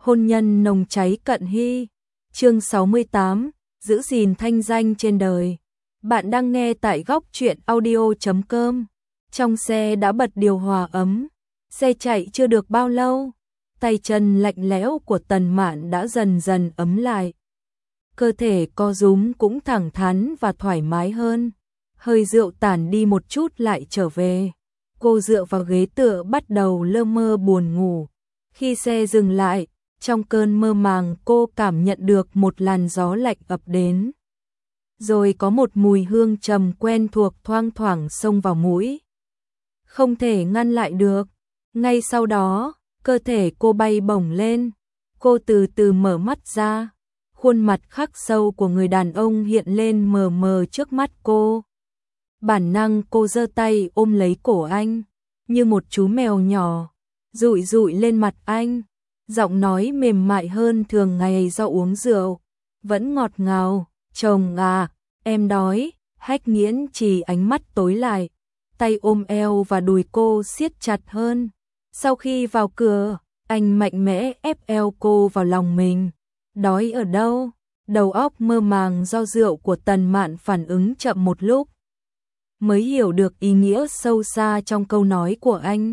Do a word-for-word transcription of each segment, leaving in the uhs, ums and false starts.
hôn nhân nồng cháy cận hy. Chương sáu mươi tám, giữ gìn thanh danh trên đời. Bạn đang nghe tại góc truyện audio chấm com. Trong xe đã bật điều hòa ấm, xe chạy chưa được bao lâu, tay chân lạnh lẽo của Tần Mạn đã dần dần ấm lại. Cơ thể co rúm cũng thẳng thắn và thoải mái hơn, hơi rượu tản đi một chút lại trở về. Cô dựa vào ghế tựa bắt đầu lơ mơ buồn ngủ. Khi xe dừng lại, trong cơn mơ màng cô cảm nhận được một làn gió lạnh ập đến. Rồi có một mùi hương trầm quen thuộc thoang thoảng xông vào mũi. Không thể ngăn lại được. Ngay sau đó, cơ thể cô bay bổng lên. Cô từ từ mở mắt ra. Khuôn mặt khắc sâu của người đàn ông hiện lên mờ mờ trước mắt cô. Bản năng cô giơ tay ôm lấy cổ anh, như một chú mèo nhỏ, dụi dụi lên mặt anh. Giọng nói mềm mại hơn thường ngày do uống rượu, vẫn ngọt ngào. Chồng à, em đói. Hách Nghiễn Trì ánh mắt tối lại, tay ôm eo và đùi cô siết chặt hơn. Sau khi vào cửa, anh mạnh mẽ ép eo cô vào lòng mình. Đói ở đâu? Đầu óc mơ màng do rượu của Tần Mạn phản ứng chậm một lúc, mới hiểu được ý nghĩa sâu xa trong câu nói của anh.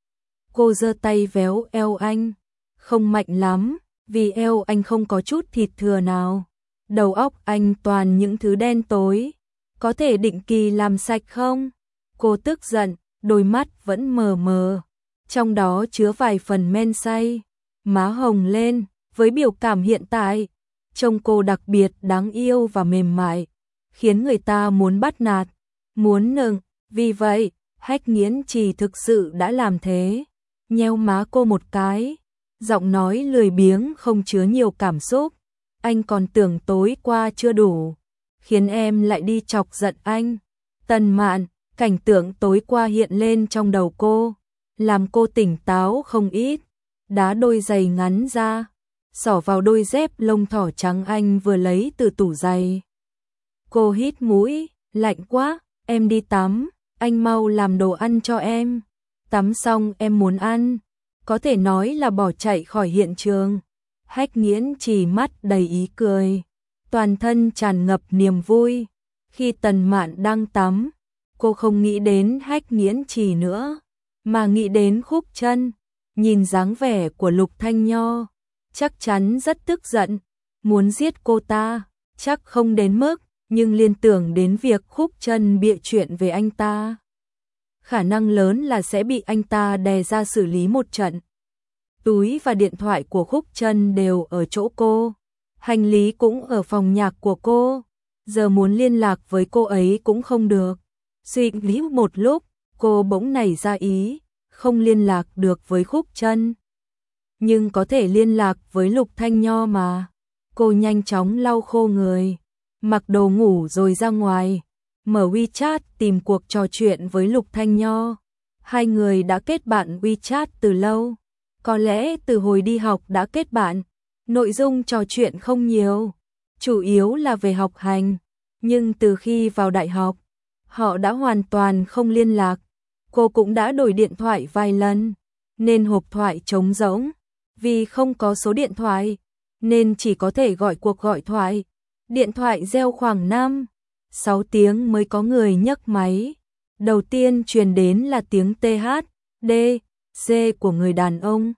Cô giơ tay véo eo anh, không mạnh lắm, vì eo anh không có chút thịt thừa nào. Đầu óc anh toàn những thứ đen tối, có thể định kỳ làm sạch không? Cô tức giận, đôi mắt vẫn mờ mờ, trong đó chứa vài phần men say. Má hồng lên, với biểu cảm hiện tại, trông cô đặc biệt đáng yêu và mềm mại, khiến người ta muốn bắt nạt, muốn nựng. Vì vậy, Hách Nghiễn Trì thực sự đã làm thế, nheo má cô một cái, giọng nói lười biếng không chứa nhiều cảm xúc. Anh còn tưởng tối qua chưa đủ, khiến em lại đi chọc giận anh. Tần Mạn, cảnh tượng tối qua hiện lên trong đầu cô, làm cô tỉnh táo không ít. Đá đôi giày ngắn ra, xỏ vào đôi dép lông thỏ trắng anh vừa lấy từ tủ giày. Cô hít mũi, lạnh quá, em đi tắm, anh mau làm đồ ăn cho em. Tắm xong em muốn ăn, có thể nói là bỏ chạy khỏi hiện trường. Hách Nghiễn Trì mắt đầy ý cười, toàn thân tràn ngập niềm vui. Khi Tần Mạn đang tắm, cô không nghĩ đến Hách Nghiễn Trì nữa, mà nghĩ đến Khúc Chân. Nhìn dáng vẻ của Lục Thanh Nho, chắc chắn rất tức giận, muốn giết cô ta. Chắc không đến mức, nhưng liên tưởng đến việc Khúc Chân bịa chuyện về anh ta, khả năng lớn là sẽ bị anh ta đè ra xử lý một trận. Túi và điện thoại của Khúc Chân đều ở chỗ cô, hành lý cũng ở phòng nhạc của cô, giờ muốn liên lạc với cô ấy cũng không được. Suy nghĩ một lúc, cô bỗng nảy ra ý, không liên lạc được với Khúc Chân, nhưng có thể liên lạc với Lục Thanh Nho mà. Cô nhanh chóng lau khô người, mặc đồ ngủ rồi ra ngoài, mở WeChat tìm cuộc trò chuyện với Lục Thanh Nho. Hai người đã kết bạn WeChat từ lâu, có lẽ từ hồi đi học đã kết bạn. Nội dung trò chuyện không nhiều, chủ yếu là về học hành, nhưng từ khi vào đại học, họ đã hoàn toàn không liên lạc. Cô cũng đã đổi điện thoại vài lần, nên hộp thoại trống rỗng. Vì không có số điện thoại, nên chỉ có thể gọi cuộc gọi thoại. Điện thoại reo khoảng năm, sáu tiếng mới có người nhấc máy. Đầu tiên truyền đến là tiếng tê hát, đê, xê của người đàn ông.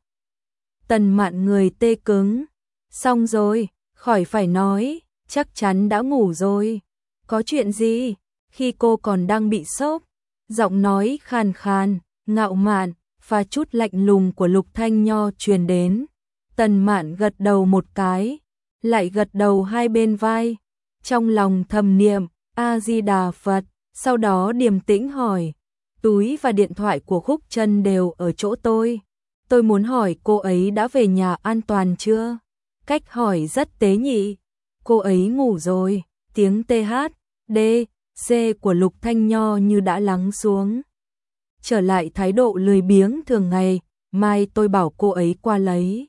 Tần Mạn người tê cứng. Xong rồi, khỏi phải nói, chắc chắn đã ngủ rồi. Có chuyện gì? Khi cô còn đang bị sốc, giọng nói khàn khàn, ngạo mạn và chút lạnh lùng của Lục Thanh Nho truyền đến. Tần Mạn gật đầu một cái, lại gật đầu hai bên vai, trong lòng thầm niệm A Di Đà Phật, sau đó điềm tĩnh hỏi, túi và điện thoại của Khúc Chân đều ở chỗ tôi. Tôi muốn hỏi cô ấy đã về nhà an toàn chưa? Cách hỏi rất tế nhị. Cô ấy ngủ rồi. Tiếng tê hát, đê, xê của Lục Thanh Nho như đã lắng xuống, trở lại thái độ lười biếng thường ngày. Mai tôi bảo cô ấy qua lấy.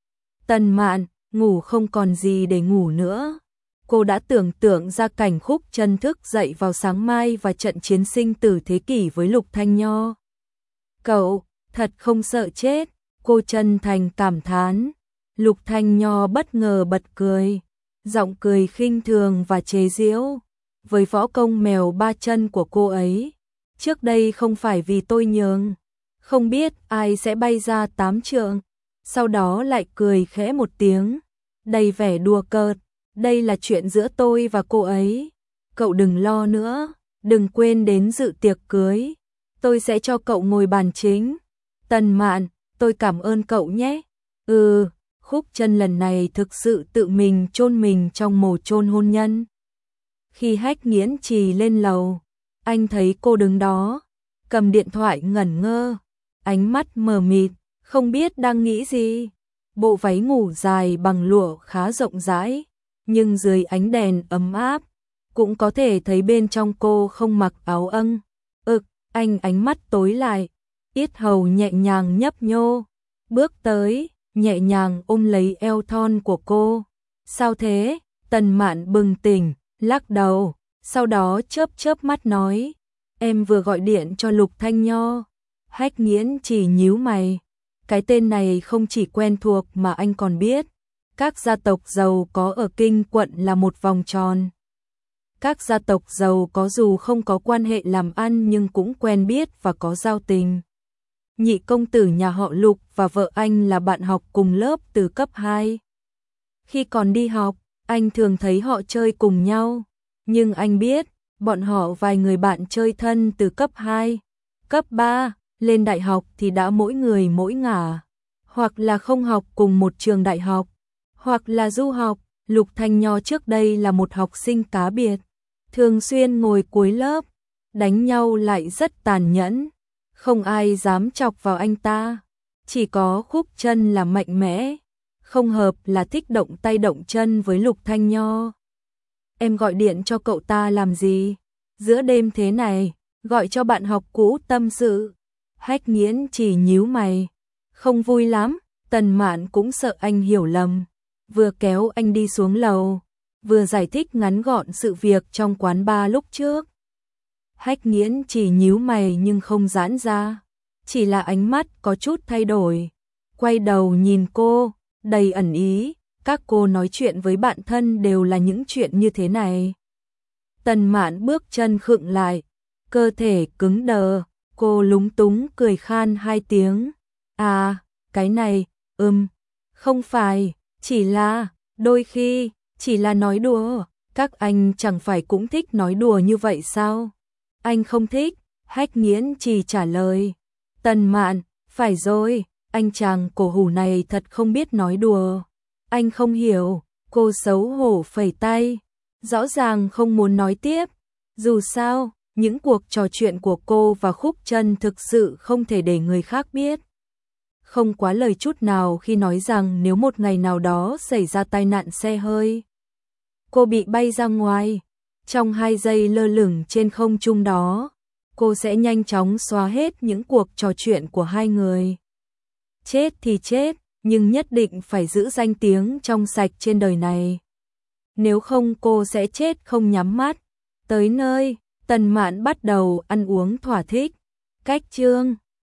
Tần Mạn, ngủ không còn gì để ngủ nữa. Cô đã tưởng tượng ra cảnh Khúc Chân thức dậy vào sáng mai và trận chiến sinh tử thế kỷ với Lục Thanh Nho. Cậu, thật không sợ chết, cô chân thành cảm thán. Lục Thanh Nho bất ngờ bật cười, giọng cười khinh thường và chế giễu. Với võ công mèo ba chân của cô ấy, trước đây không phải vì tôi nhường, không biết ai sẽ bay ra tám trượng, sau đó lại cười khẽ một tiếng, đầy vẻ đùa cợt, đây là chuyện giữa tôi và cô ấy, cậu đừng lo nữa, đừng quên đến dự tiệc cưới, tôi sẽ cho cậu ngồi bàn chính. Tần Mạn, tôi cảm ơn cậu nhé. Ừ, Khúc Chân lần này thực sự tự mình chôn mình trong mồ chôn hôn nhân. Khi Hách Nghiễn Trì lên lầu, anh thấy cô đứng đó, cầm điện thoại ngẩn ngơ, ánh mắt mờ mịt, không biết đang nghĩ gì. Bộ váy ngủ dài bằng lụa khá rộng rãi, nhưng dưới ánh đèn ấm áp, cũng có thể thấy bên trong cô không mặc áo âng. Ực, anh ánh mắt tối lại, yết hầu nhẹ nhàng nhấp nhô, bước tới, nhẹ nhàng ôm lấy eo thon của cô. Sao thế? Tần Mạn bừng tỉnh, lắc đầu, sau đó chớp chớp mắt nói, em vừa gọi điện cho Lục Thanh Nho. Hách Nghiễn chỉ nhíu mày, cái tên này không chỉ quen thuộc mà anh còn biết. Các gia tộc giàu có ở Kinh quận là một vòng tròn. Các gia tộc giàu có dù không có quan hệ làm ăn nhưng cũng quen biết và có giao tình. Nhị công tử nhà họ Lục và vợ anh là bạn học cùng lớp từ cấp hai. Khi còn đi học, anh thường thấy họ chơi cùng nhau, nhưng anh biết, bọn họ vài người bạn chơi thân từ cấp hai, cấp ba, lên đại học thì đã mỗi người mỗi ngả, hoặc là không học cùng một trường đại học, hoặc là du học. Lục Thanh Nho trước đây là một học sinh cá biệt, thường xuyên ngồi cuối lớp, đánh nhau lại rất tàn nhẫn, không ai dám chọc vào anh ta, chỉ có Khúc Chân là mạnh mẽ, không hợp là thích động tay động chân với Lục Thanh Nho. Em gọi điện cho cậu ta làm gì? Giữa đêm thế này, gọi cho bạn học cũ tâm sự. Hách Nghiễn chỉ nhíu mày, không vui lắm. Tần Mạn cũng sợ anh hiểu lầm, vừa kéo anh đi xuống lầu, vừa giải thích ngắn gọn sự việc trong quán bar lúc trước. Hách Nghiễn chỉ nhíu mày nhưng không giãn ra, chỉ là ánh mắt có chút thay đổi, quay đầu nhìn cô, đầy ẩn ý, các cô nói chuyện với bạn thân đều là những chuyện như thế này. Tần Mạn bước chân khựng lại, cơ thể cứng đờ, cô lúng túng cười khan hai tiếng. À, cái này, ừm, không phải, chỉ là, đôi khi, chỉ là nói đùa, các anh chẳng phải cũng thích nói đùa như vậy sao? Anh không thích, Hách Nghiễn chỉ trả lời. Tần Mạn, phải rồi, anh chàng cổ hủ này thật không biết nói đùa. Anh không hiểu, cô xấu hổ phẩy tay, rõ ràng không muốn nói tiếp. Dù sao, những cuộc trò chuyện của cô và Khúc Chân thực sự không thể để người khác biết. Không quá lời chút nào khi nói rằng nếu một ngày nào đó xảy ra tai nạn xe hơi, cô bị bay ra ngoài, trong hai giây lơ lửng trên không trung đó, cô sẽ nhanh chóng xóa hết những cuộc trò chuyện của hai người. Chết thì chết, nhưng nhất định phải giữ danh tiếng trong sạch trên đời này. Nếu không cô sẽ chết không nhắm mắt. Tới nơi, Tần Mạn bắt đầu ăn uống thỏa thích. Cách chương